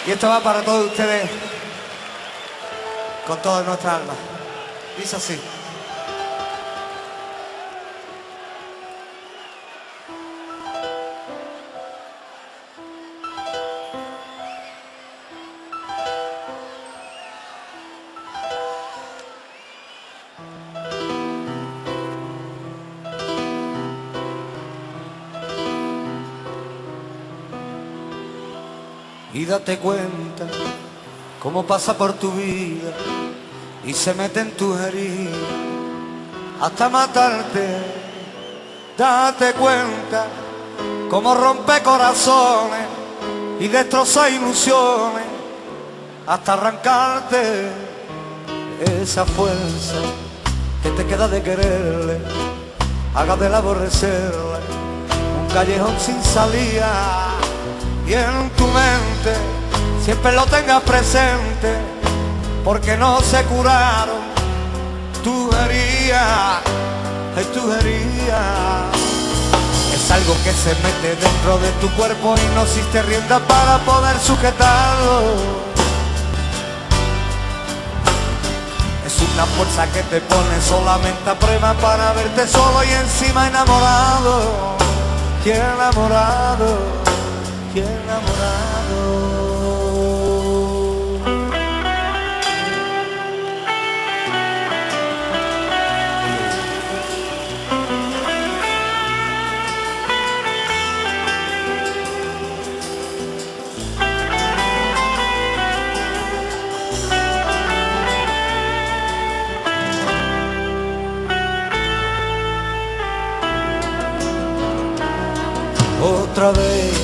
Y esto va para todos ustedes con toda nuestra alma. Dice así. Y date cuenta cómo pasa por tu vida y se mete en tus heridas hasta matarte. Date cuenta cómo rompe corazones y destroza ilusiones hasta arrancarte esa fuerza que te queda de quererle. Haga del aborrecerle un callejón sin salida. Y en tu mente siempre lo tengas presente, porque no se curaron tus heridas, tus heridas. Es algo que se mete dentro de tu cuerpo y no existe rienda para poder sujetarlo. Es una fuerza que te pone solamente a prueba para verte solo y encima enamorado. Y enamorado. Y enamorado. Otra vez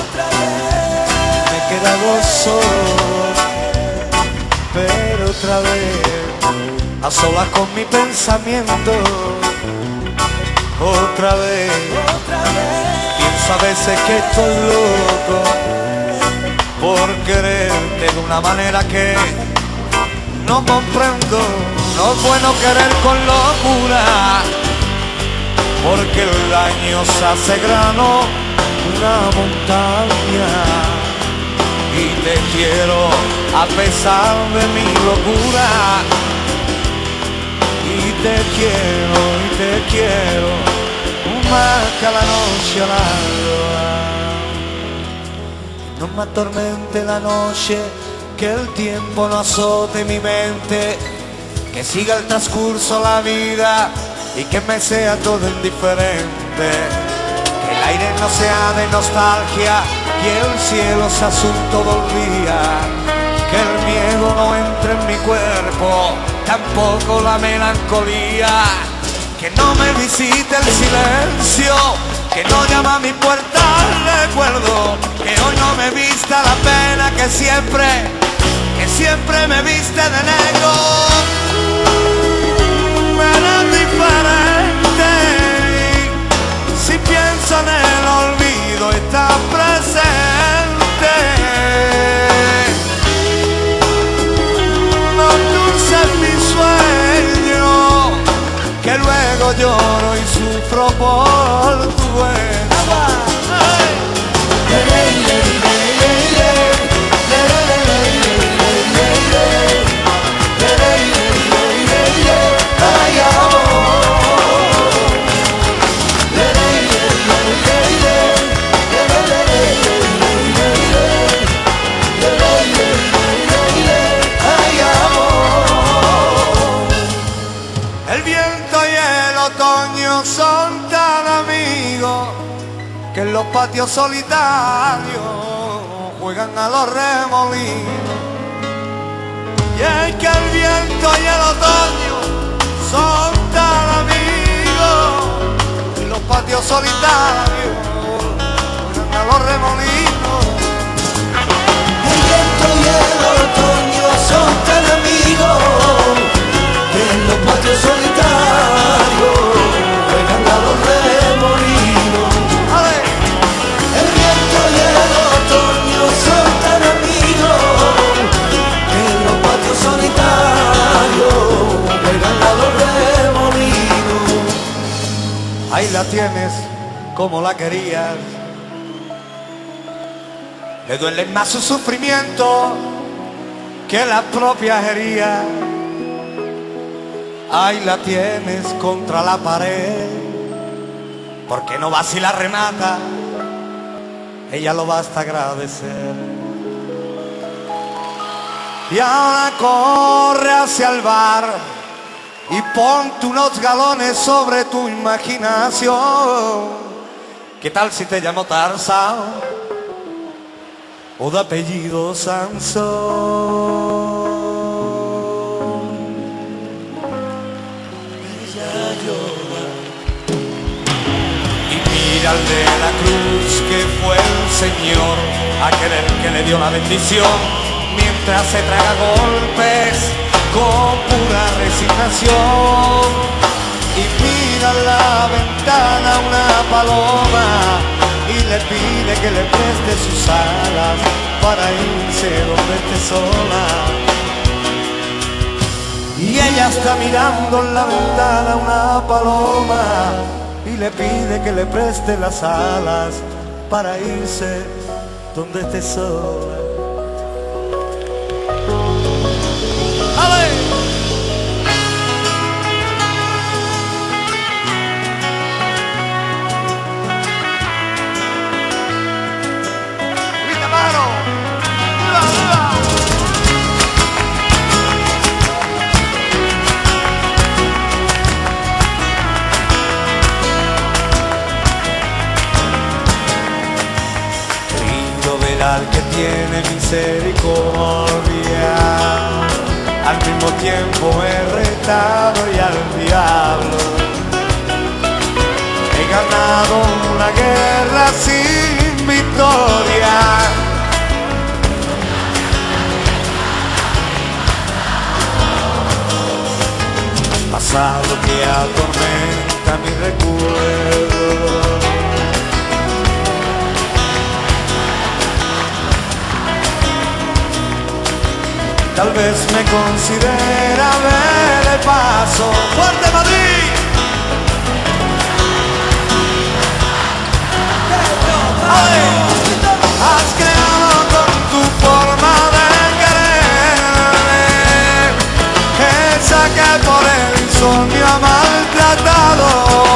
me he quedado solo, pero otra vez a solas con mi pensamiento. Otra vez pienso a veces que estoy loco por quererte de una manera que no comprendo. No es bueno querer con locura, porque el daño se hace grano una montaña. Y te quiero a pesar de mi locura. Y te quiero más que a la noche al alba. No me atormente la noche, que el tiempo no azote mi mente, que siga el transcurso la vida y que me sea todo indiferente. Que el aire no sea de nostalgia y el cielo sea azul todo el día. Que el miedo no entre en mi cuerpo, tampoco la melancolía. Que no me visite el silencio, que no llama a mi puerta el recuerdo. Que hoy no me vista la pena que siempre me viste de negro. Eres diferente, si pienso en el olvido estás presente. No dulces mi sueño, que luego lloro y sufro por tu huella. Son tan amigos que en los patios solitarios juegan a los remolinos. Y es que el viento y el otoño son tan amigos que en los patios solitarios juegan a los remolinos. El viento y el otoño son tan amigos que en los patios solitarios juegan a los remolinos. El viento y el otoño son tan amigos que en los patios solitarios juegan a los remolinos. Ahí la tienes como la querías, le duele más su sufrimiento que la propia herida. Ahí la tienes contra la pared, porque no vas y la remata, ella lo basta agradecer. Y ahora corre hacia el bar y ponte unos galones sobre tu imaginación. ¿Qué tal si te llamo Tarzán o de apellido Sansón? Al de la cruz que fue el Señor, aquel el que le dio la bendición, mientras se traga golpes con pura resignación. Y mira a la ventana una paloma y le pide que le preste sus alas para irse donde esté sola. Y ella está mirando en la ventana una paloma y le pide que le preste las alas para irse donde esté sola. ¡Ale! ¡Grita, mano! ¡Viva, viva! Al que tiene misericordia, al mismo tiempo he retado y al diablo. He ganado una guerra sin victoria. Pasado que atormenta mi recuerdo. Tal vez me considera ver de paso. ¡Fuerte Madrid! ¡Ay! Has creado con tu forma de querer esa que por el insomnio ha maltratado.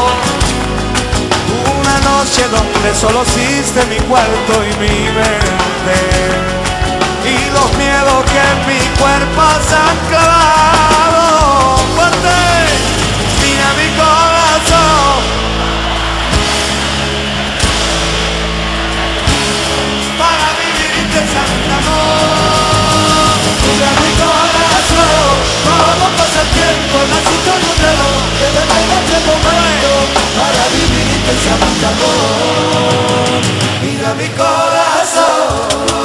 Una noche donde solo existe mi cuarto y mi mente, y los miedos que en mi cuerpo se han clavado. ¡Fuerte! Mira mi corazón. Para vivir intensamente amor. Mira mi corazón. Cómo pasa el tiempo, la historia de lo que me da este momento. Para vivir intensamente amor. Mira mi corazón.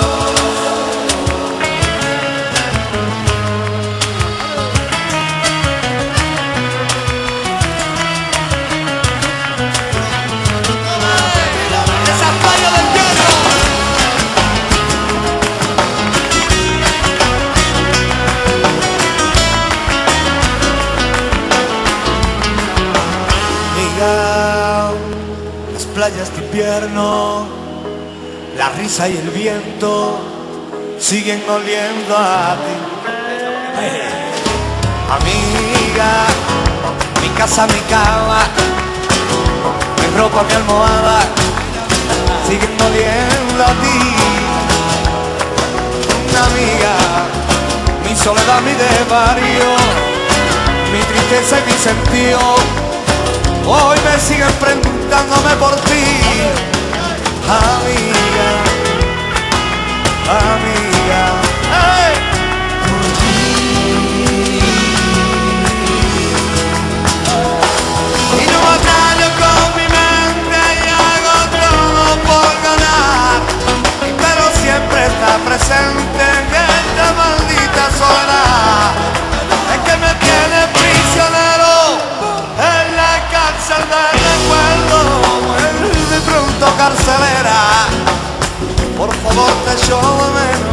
Las playas de invierno, la risa y el viento siguen oliendo a ti. Amiga, mi casa, mi cama, mi ropa, mi almohada siguen oliendo a ti. Amiga, mi soledad, mi desvarío, mi tristeza y mi sentido hoy me siguen preguntándome por ti. Amiga, amiga, ¡hey! Por ti. Y no batallo con mi mente y hago todo por ganar, pero siempre está presente en esta maldita soledad. Es que me tiene prisionero en la cárcel del recuerdo, de pronto carcelera. Por favor te echo de menos.